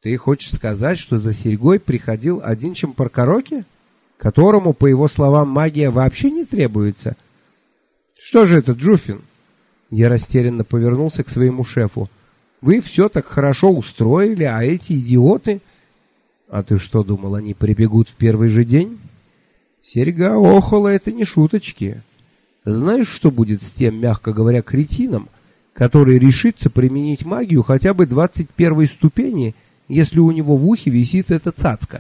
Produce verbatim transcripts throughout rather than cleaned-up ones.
Ты хочешь сказать, что за серьгой приходил один Чампаркароки, которому, по его словам, магия вообще не требуется? Что же это, Джуфин? Я растерянно повернулся к своему шефу. Вы все так хорошо устроили, а эти идиоты... А ты что думал, они прибегут в первый же день? Серьга Охола — это не шуточки. Знаешь, что будет с тем, мягко говоря, кретином, который решится применить магию хотя бы двадцать первой ступени, если у него в ухе висит эта цацка?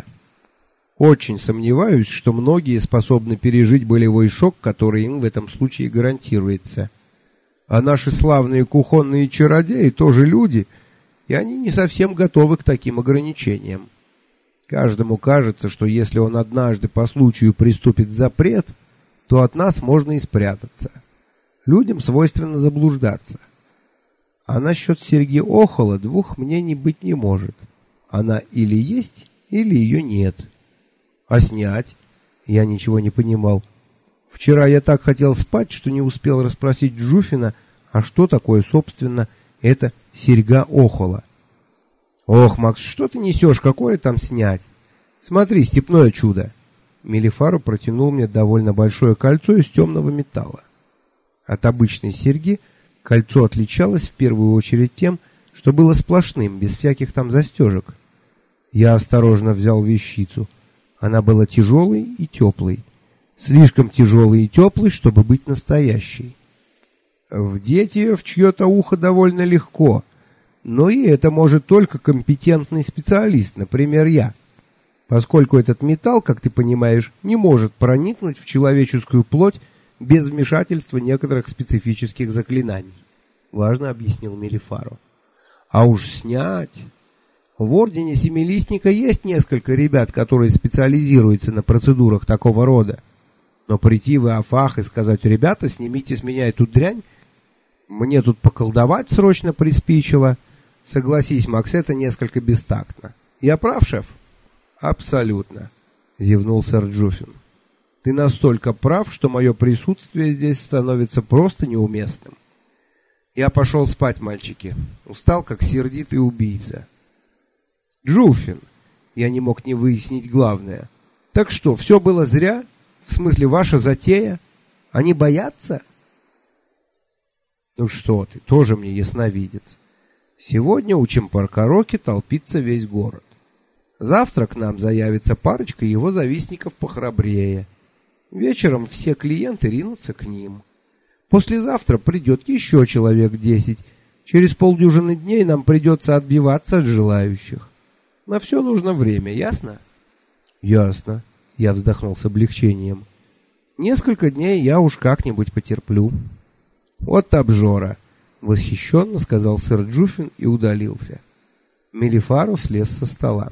Очень сомневаюсь, что многие способны пережить болевой шок, который им в этом случае гарантируется. А наши славные кухонные чародеи тоже люди, и они не совсем готовы к таким ограничениям. Каждому кажется, что если он однажды по случаю приступит запрет, то от нас можно и спрятаться. Людям свойственно заблуждаться. А насчет серьги Охола двух мнений быть не может. Она или есть, или ее нет. А снять? Я ничего не понимал. Вчера я так хотел спать, что не успел расспросить Джуфина, а что такое, собственно, эта серьга Охола. Ох, Макс, что ты несешь? Какое там снять? Смотри, степное чудо. Мелифару протянул мне довольно большое кольцо из темного металла. От обычной серьги кольцо отличалось в первую очередь тем, что было сплошным, без всяких там застежек. Я осторожно взял вещицу. Она была тяжелой и теплой. Слишком тяжелой и теплой, чтобы быть настоящей. Вдеть ее в чье-то ухо довольно легко, но и это может только компетентный специалист, например, я. Поскольку этот металл, как ты понимаешь, не может проникнуть в человеческую плоть без вмешательства некоторых специфических заклинаний, важно объяснил Мелифару. А уж снять... В Ордене Семилистника есть несколько ребят, которые специализируются на процедурах такого рода. Но прийти в Иофах и сказать: «Ребята, снимите с меня эту дрянь, мне тут поколдовать срочно приспичило». Согласись, Макс, это несколько бестактно. Я прав, шеф? Абсолютно, зевнул сэр Джуфин. Ты настолько прав, что мое присутствие здесь становится просто неуместным. Я пошел спать, мальчики. Устал, как сердитый убийца. Джуфин, я не мог не выяснить главное. Так что, все было зря? В смысле, ваша затея? Они боятся? Ну что ты, тоже мне ясновидец. Сегодня у Чампаркароки толпится весь город. Завтра к нам заявится парочка его завистников похрабрее. Вечером все клиенты ринутся к ним. Послезавтра придет еще человек десять. Через полдюжины дней нам придется отбиваться от желающих. На все нужно время, ясно? Ясно. Я вздохнул с облегчением. Несколько дней я уж как-нибудь потерплю. Вот обжора, восхищенно сказал сэр Джуфин и удалился. Мелифару слез со стола.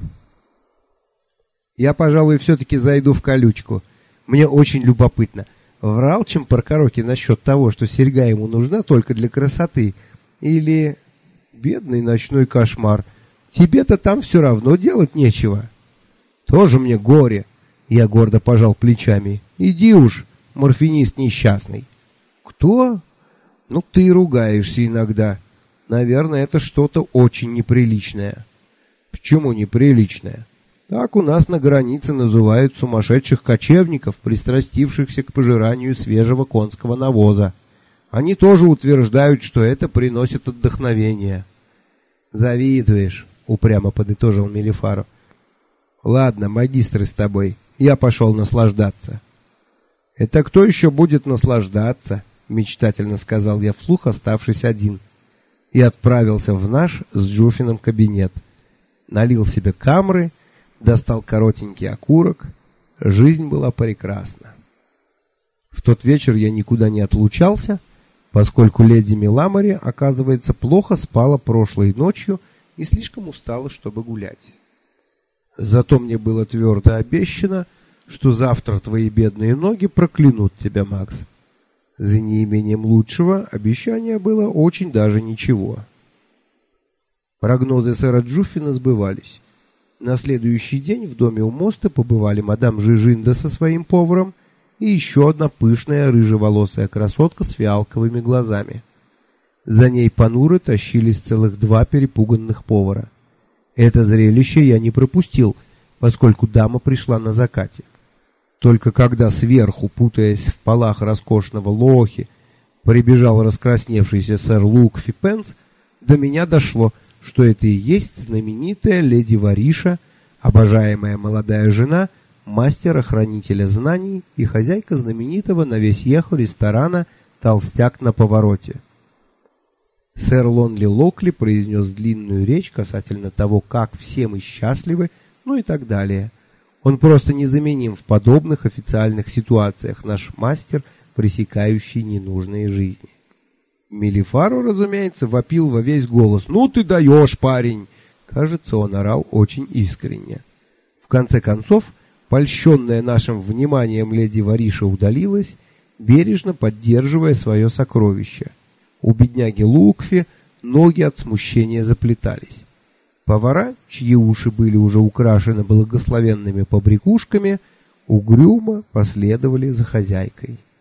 Я, пожалуй, все-таки зайду в колючку. Мне очень любопытно. Врал Чампаркароки насчет того, что серьга ему нужна только для красоты? Или... Бедный ночной кошмар. Тебе-то там все равно делать нечего. Тоже мне горе. Я гордо пожал плечами. Иди уж, морфинист несчастный. Кто? Ну, ты ругаешься иногда. Наверное, это что-то очень неприличное. Почему неприличное? Так у нас на границе называют сумасшедших кочевников, пристрастившихся к пожиранию свежего конского навоза. Они тоже утверждают, что это приносит отдохновение. Завидуешь, упрямо подытожил Мелифару. Ладно, магистры с тобой. Я пошел наслаждаться. Это кто еще будет наслаждаться? Мечтательно сказал я вслух, оставшись один, и отправился в наш с Джуфином кабинет. Налил себе камры, достал коротенький окурок. Жизнь была прекрасна. В тот вечер я никуда не отлучался, поскольку леди Миламари, оказывается, плохо спала прошлой ночью и слишком устала, чтобы гулять. Зато мне было твердо обещано, что завтра твои бедные ноги проклянут тебя, Макс. За неимением лучшего обещание было очень даже ничего. Прогнозы сэра Джуфина сбывались. На следующий день в доме у моста побывали мадам Жижинда со своим поваром и еще одна пышная рыжеволосая красотка с фиалковыми глазами. За ней понуро тащились целых два перепуганных повара. Это зрелище я не пропустил, поскольку дама пришла на закате. Только когда сверху, путаясь в полах роскошного лохи, прибежал раскрасневшийся сэр Лукфи Пенс, до меня дошло, что это и есть знаменитая леди Вариша, обожаемая молодая жена мастера-хранителя знаний и хозяйка знаменитого на весь Ехо ресторана «Толстяк на повороте». Сэр Лонли Локли произнес длинную речь касательно того, как все мы счастливы, ну и так далее. Он просто незаменим в подобных официальных ситуациях, наш мастер, пресекающий ненужные жизни. Мелифаро, разумеется, вопил во весь голос: «Ну ты даешь, парень!» Кажется, он орал очень искренне. В конце концов, польщенная нашим вниманием леди Вариша удалилась, бережно поддерживая свое сокровище. У бедняги Лукфи ноги от смущения заплетались. Повара, чьи уши были уже украшены благословенными побрякушками, угрюмо последовали за хозяйкой.